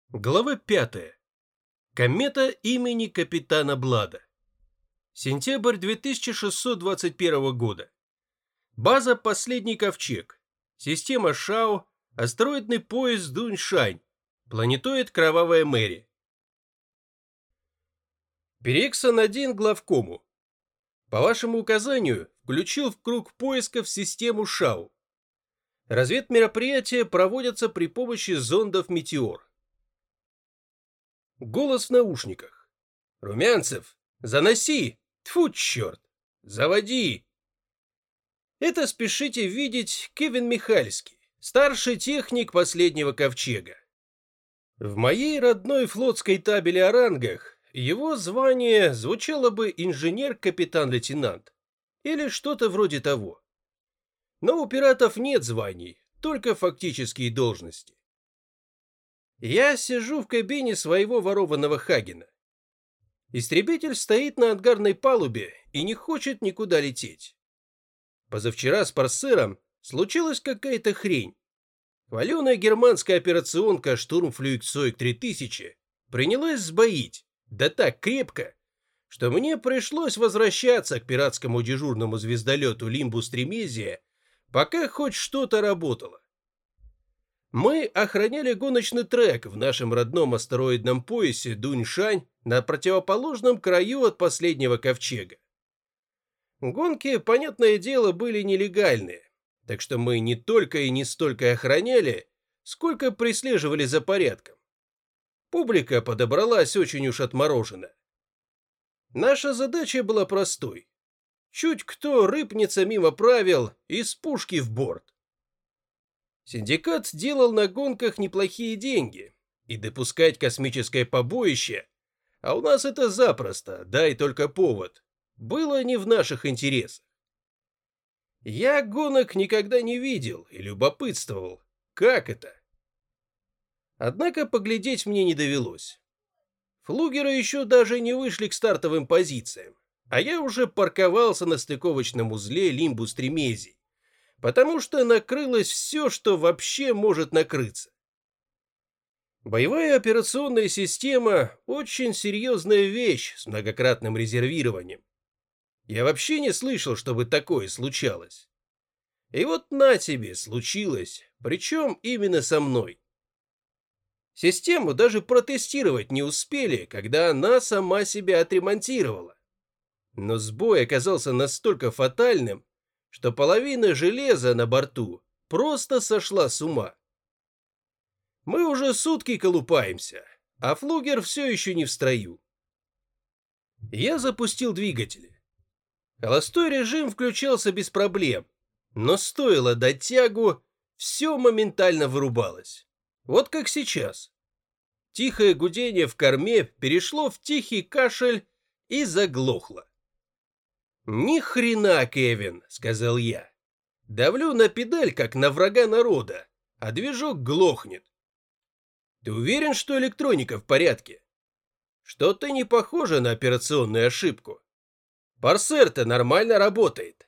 Глава 5. Комета имени капитана Блада. Сентябрь 2621 года. База «Последний ковчег». Система Шао. Астероидный пояс Дуньшань. Планетоид Кровавая Мэри. Перексон-1 главкому. По вашему указанию, включил в круг поисков систему Шао. Разведмероприятия проводятся при помощи зондов «Метеор». Голос в наушниках. «Румянцев, заноси! Тьфу, черт! Заводи!» Это спешите видеть Кевин Михальский, старший техник последнего ковчега. В моей родной флотской табели о рангах его звание звучало бы инженер-капитан-лейтенант или что-то вроде того. Но у пиратов нет званий, только фактические должности. Я сижу в кабине своего ворованного Хагена. Истребитель стоит на ангарной палубе и не хочет никуда лететь. Позавчера с Парсером случилась какая-то хрень. Хваленая германская операционка Штурмфлюгцойг 3000 принялась сбоить, да так крепко, что мне пришлось возвращаться к пиратскому дежурному звездолету Лимбус Тремезия, пока хоть что-то работало. Мы охраняли гоночный трек в нашем родном астероидном поясе Дуньшань на противоположном краю от последнего ковчега. Гонки, понятное дело, были нелегальные, так что мы не только и не столько охраняли, сколько прислеживали за порядком. Публика подобралась очень уж отморожена. Наша задача была простой. Чуть кто рыпнется мимо правил, из пушки в борт. Синдикат делал на гонках неплохие деньги, и допускать космическое побоище, а у нас это запросто, дай только повод, было не в наших интересах. Я гонок никогда не видел и любопытствовал, как это. Однако поглядеть мне не довелось. Флугеры еще даже не вышли к стартовым позициям, а я уже парковался на стыковочном узле Лимбус Тремезий, потому что накрылось все, что вообще может накрыться. Боевая операционная система – очень серьезная вещь с многократным резервированием. Я вообще не слышал, чтобы такое случалось. И вот на тебе случилось, причем именно со мной. Систему даже протестировать не успели, когда она сама себя отремонтировала. Но сбой оказался настолько фатальным, что половина железа на борту просто сошла с ума. Мы уже сутки колупаемся, а флугер все еще не в строю. Я запустил двигатели. Холостой режим включался без проблем, но стоило дать тягу, все моментально вырубалось. Вот как сейчас. Тихое гудение в корме перешло в тихий кашель и заглохло. «Ни хрена, Кевин», — сказал я. «Давлю на педаль, как на врага народа, а движок глохнет. Ты уверен, что электроника в порядке? Что-то не похоже на операционную ошибку. Парсер-то нормально работает».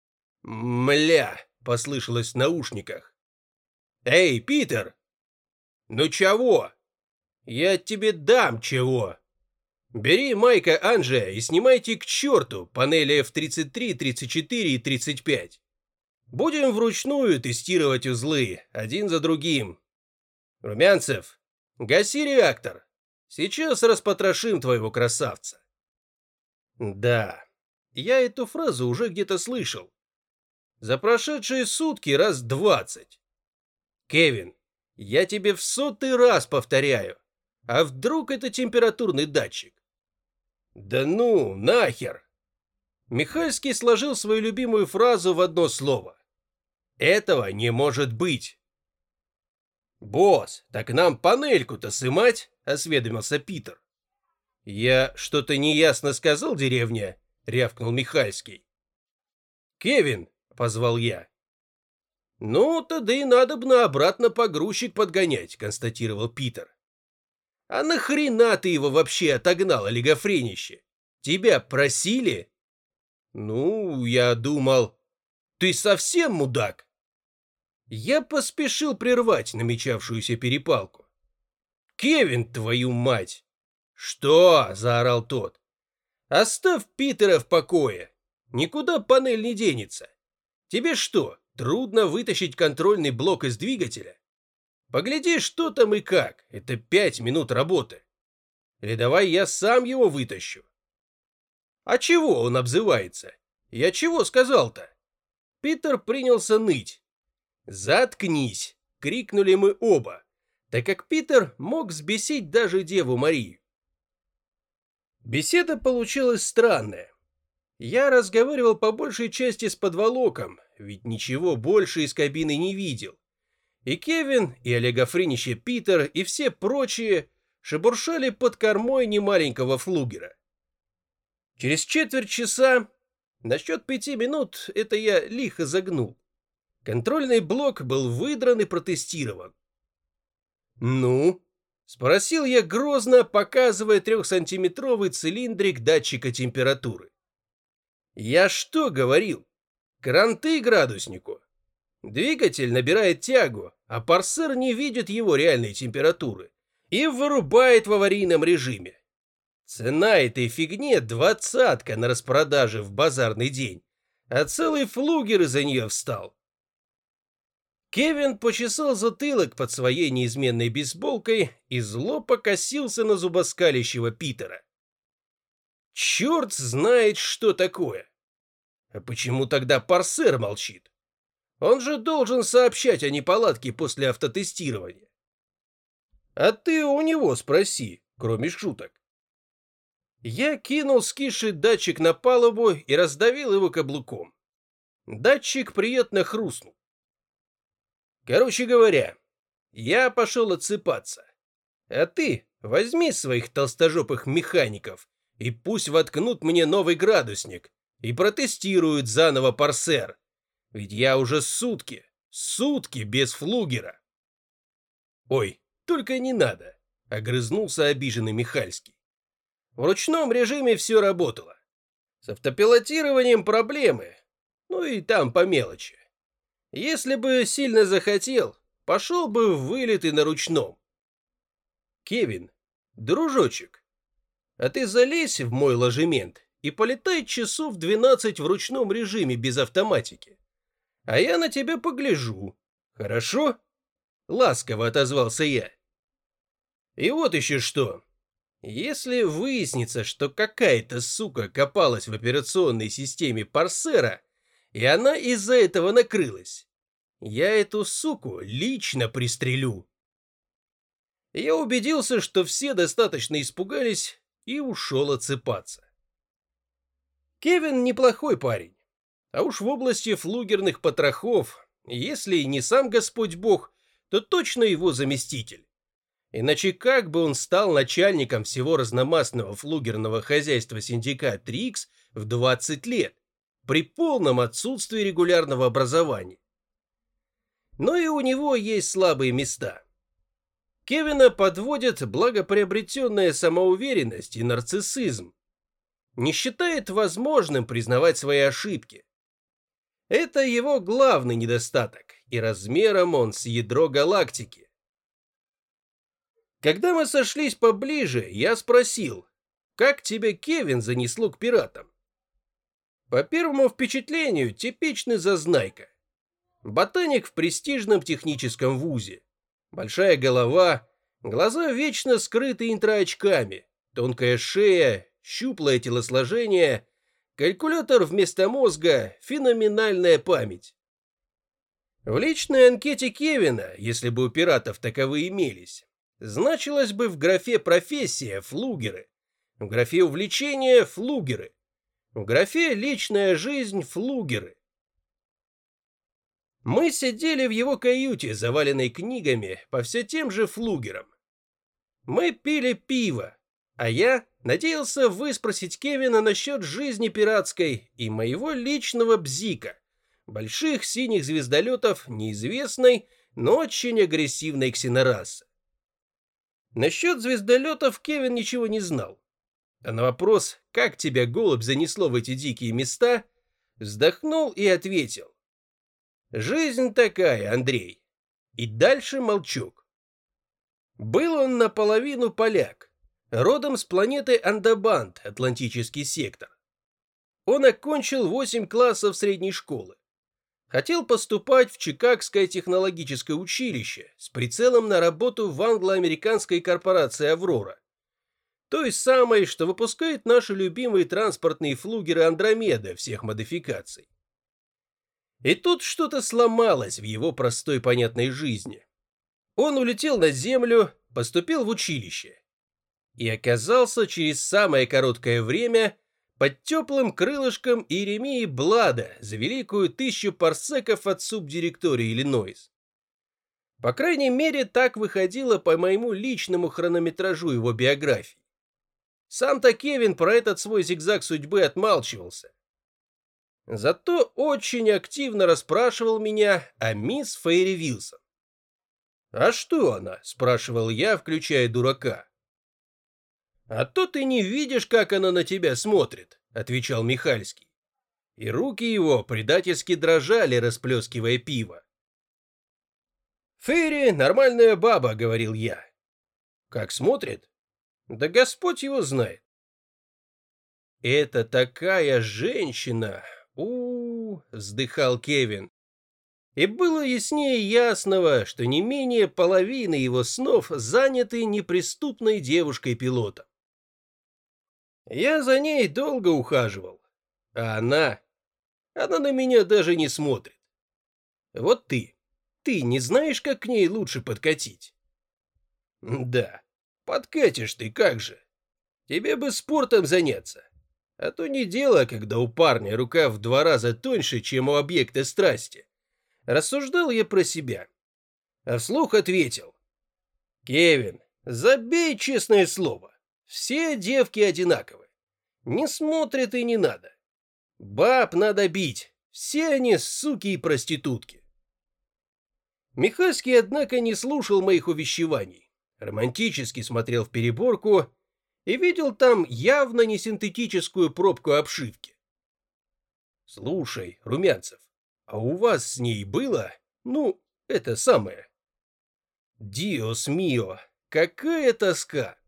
«Мля», — послышалось в наушниках. «Эй, Питер!» «Ну чего?» «Я тебе дам чего!» «Бери Майка Анджия и снимайте к черту панели F33, 34 и 35. Будем вручную тестировать узлы, один за другим. Румянцев, гаси реактор. Сейчас распотрошим твоего красавца». Да, я эту фразу уже где-то слышал. За прошедшие сутки раз 20. Кевин, я тебе в 100-й раз повторяю. А вдруг это температурный датчик? Да ну, нахер! Михальский сложил свою любимую фразу в одно слово. Этого не может быть. «Босс, так нам панельку-то сымать?» — осведомился Питер. «Я что-то неясно сказал, деревня?» — рявкнул Михальский. «Кевин!» — позвал я. «Ну, тогда и надобно обратно погрузчик подгонять», — констатировал Питер. «А нахрена ты его вообще отогнал, олигофренище? Тебя просили?» «Ну, я думал...» «Ты совсем мудак?» Я поспешил прервать намечавшуюся перепалку. Кевин, твою мать!» «Что?» – заорал тот. «Оставь Питера в покое. Никуда панель не денется. Тебе что, трудно вытащить контрольный блок из двигателя? Погляди, что там и как. Это 5 минут работы. Или давай я сам его вытащу». «А чего он обзывается? Я чего сказал-то?» Питер принялся ныть. «Заткнись!» — крикнули мы оба, так как Питер мог взбесить даже Деву Марию. Беседа получилась странная. Я разговаривал по большей части с подволоком, ведь ничего больше из кабины не видел. И Кевин, и олигофренище Питер, и все прочие шебуршали под кормой немаленького флугера. Через четверть часа, насчет 5 минут, это я лихо загнул, контрольный блок был выдран и протестирован. «Ну?» — спросил я грозно, показывая 3-сантиметровый цилиндрик датчика температуры. «Я что говорил? Кранты градуснику. Двигатель набирает тягу, а парсер не видит его реальной температуры и вырубает в аварийном режиме. Цена этой фигни 20-ка на распродаже в базарный день, а целый флугер из-за нее встал». Кевин почесал затылок под своей неизменной бейсболкой и зло покосился на зубоскалящего Питера. Черт знает, что такое. А почему тогда парсер молчит? Он же должен сообщать о неполадке после автотестирования. А ты у него спроси, кроме шуток. Я кинул скисший датчик на палубу и раздавил его каблуком. Датчик приятно хрустнул. Короче говоря, я пошел отсыпаться. А ты возьми своих толстожопых механиков и пусть воткнут мне новый градусник и протестируют заново парсер. Ведь я уже сутки без флугера. Ой, только не надо, огрызнулся обиженный Михальский. В ручном режиме все работало. С автопилотированием проблемы, ну и там по мелочи. Если бы сильно захотел, пошел бы в вылет и на ручном. Кевин, дружочек, а ты залезь в мой ложемент и полетай часов 12 в ручном режиме без автоматики. А я на тебя погляжу. Хорошо? Ласково отозвался я. И вот еще что. Если выяснится, что какая-то сука копалась в операционной системе парсера, и она из-за этого накрылась, я эту суку лично пристрелю. Я убедился, что все достаточно испугались, и ушел отсыпаться. Кевин неплохой парень, а уж в области флугерных потрохов, если не сам Господь Бог, то точно его заместитель. Иначе как бы он стал начальником всего разномастного флугерного хозяйства синдикат Трикс в 20 лет, при полном отсутствии регулярного образования. Но и у него есть слабые места. Кевина подводят благоприобретенная самоуверенность и нарциссизм. Не считает возможным признавать свои ошибки. Это его главный недостаток, и размером он с ядро галактики. Когда мы сошлись поближе, я спросил, как тебя, Кевин, занесло к пиратам? По первому впечатлению, типичный зазнайка. Ботаник в престижном техническом вузе. Большая голова, глаза вечно скрыты интроочками, тонкая шея, щуплое телосложение, калькулятор вместо мозга, феноменальная память. В личной анкете Кевина, если бы у пиратов таковые имелись, значилось бы в графе «Профессия» флугеры, в графе «Увлечения» флугеры, в графе «Личная жизнь» флугеры. Мы сидели в его каюте, заваленной книгами, по все тем же флугерам. Мы пили пиво, а я надеялся выспросить Кевина насчет жизни пиратской и моего личного бзика, больших синих звездолетов неизвестной, но очень агрессивной ксенорасы. Насчет звездолетов Кевин ничего не знал. А на вопрос, как тебя, голубь, занесло в эти дикие места, вздохнул и ответил: «Жизнь такая, Андрей». И дальше молчок. Был он наполовину поляк, родом с планеты Андабант, Атлантический сектор. Он окончил 8 классов средней школы. Хотел поступать в Чикагское технологическое училище с прицелом на работу в англо-американской корпорации «Аврора». Той самой, что выпускает наши любимые транспортные флугеры «Андромеда» всех модификаций. И тут что-то сломалось в его простой понятной жизни. Он улетел на Землю, поступил в училище и оказался через самое короткое время под теплым крылышком Иеремии Блада за великую 1000 парсеков от субдиректории Иллинойс. По крайней мере, так выходило по моему личному хронометражу его биографии. Сам-то Кевин про этот свой зигзаг судьбы отмалчивался. Зато очень активно расспрашивал меня о мисс Фейри Вилсон. «А что она?» – спрашивал я, включая дурака. «А то ты не видишь, как она на тебя смотрит», — отвечал Михальский. И руки его предательски дрожали, расплескивая пиво. «Фейри — нормальная баба», — говорил я. «Как смотрит? Да Господь его знает». «Это такая женщина! Вздыхал Кевин. И было яснее ясного, что не менее половины его снов заняты неприступной девушкой-пилотом. Я за ней долго ухаживал, а она на меня даже не смотрит. Вот ты не знаешь, как к ней лучше подкатить? Да, подкатишь ты как же. Тебе бы спортом заняться, а то не дело, когда у парня рука в 2 раза тоньше, чем у объекта страсти. Рассуждал я про себя, а вслух ответил. Кевин, забей честное слово. Все девки одинаковы. Не смотрят и не надо. Баб надо бить. Все они суки и проститутки. Михальский, однако, не слушал моих увещеваний. Романтически смотрел в переборку и видел там явно не синтетическую пробку обшивки. Слушай, Румянцев, а у вас с ней было, это самое? Диос мио, какая тоска!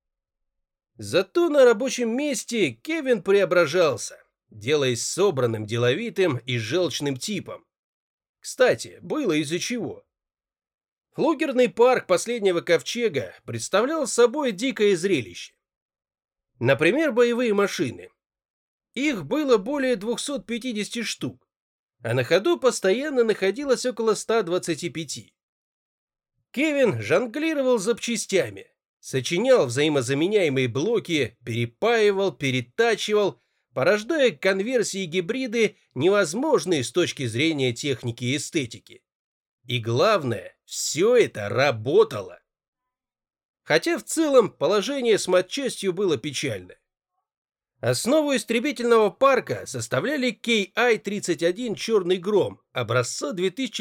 Зато на рабочем месте Кевин преображался, делаясь собранным, деловитым и желчным типом. Кстати, было из-за чего. Флугерный парк последнего ковчега представлял собой дикое зрелище. Например, боевые машины. Их было более 250 штук, а на ходу постоянно находилось около 125. Кевин жонглировал запчастями, сочинял взаимозаменяемые блоки, перепаивал, перетачивал, порождая конверсии и гибриды, невозможные с точки зрения техники и эстетики. И главное, все это работало. Хотя в целом положение с матчастью было печальное. Основу истребительного парка составляли KI-31 «Черный гром» образца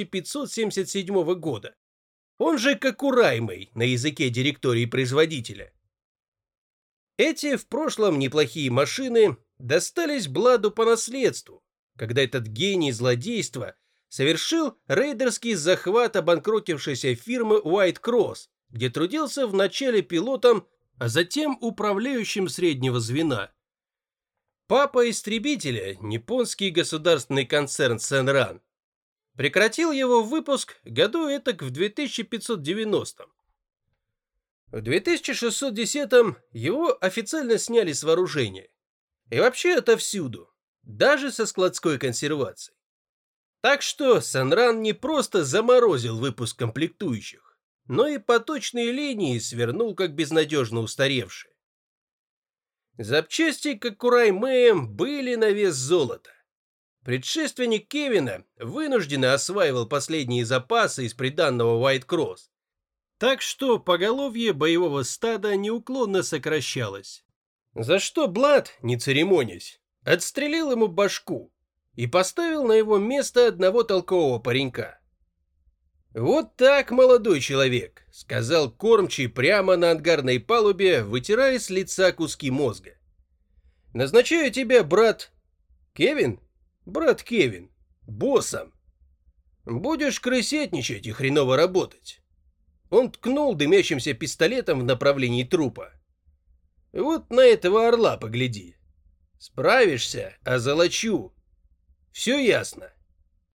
2577 года. Он же кокураемый на языке директории производителя. Эти в прошлом неплохие машины достались Бладу по наследству, когда этот гений злодейства совершил рейдерский захват обанкротившейся фирмы White Cross, где трудился вначале пилотом, а затем управляющим среднего звена. Папа истребителя, японский государственный концерн Сенран, прекратил его выпуск году этак в 2590-м. В 2610-м его официально сняли с вооружения. И вообще отовсюду, даже со складской консервацией. Так что Сенран не просто заморозил выпуск комплектующих, но и поточные линии свернул как безнадежно устаревшие. Запчасти к Кокурай-Мэям были на вес золота. Предшественник Кевина вынужденно осваивал последние запасы из приданного White Cross, так что поголовье боевого стада неуклонно сокращалось. За что Блад, не церемонясь, отстрелил ему башку и поставил на его место одного толкового паренька. «Вот так, молодой человек», — сказал кормчий прямо на ангарной палубе, вытирая с лица куски мозга. «Назначаю тебя, брат Кевин? Брат Кевин, боссом. Будешь крысетничать и хреново работать. Он ткнул дымящимся пистолетом в направлении трупа. Вот на этого орла погляди. Справишься, озолочу. Все ясно.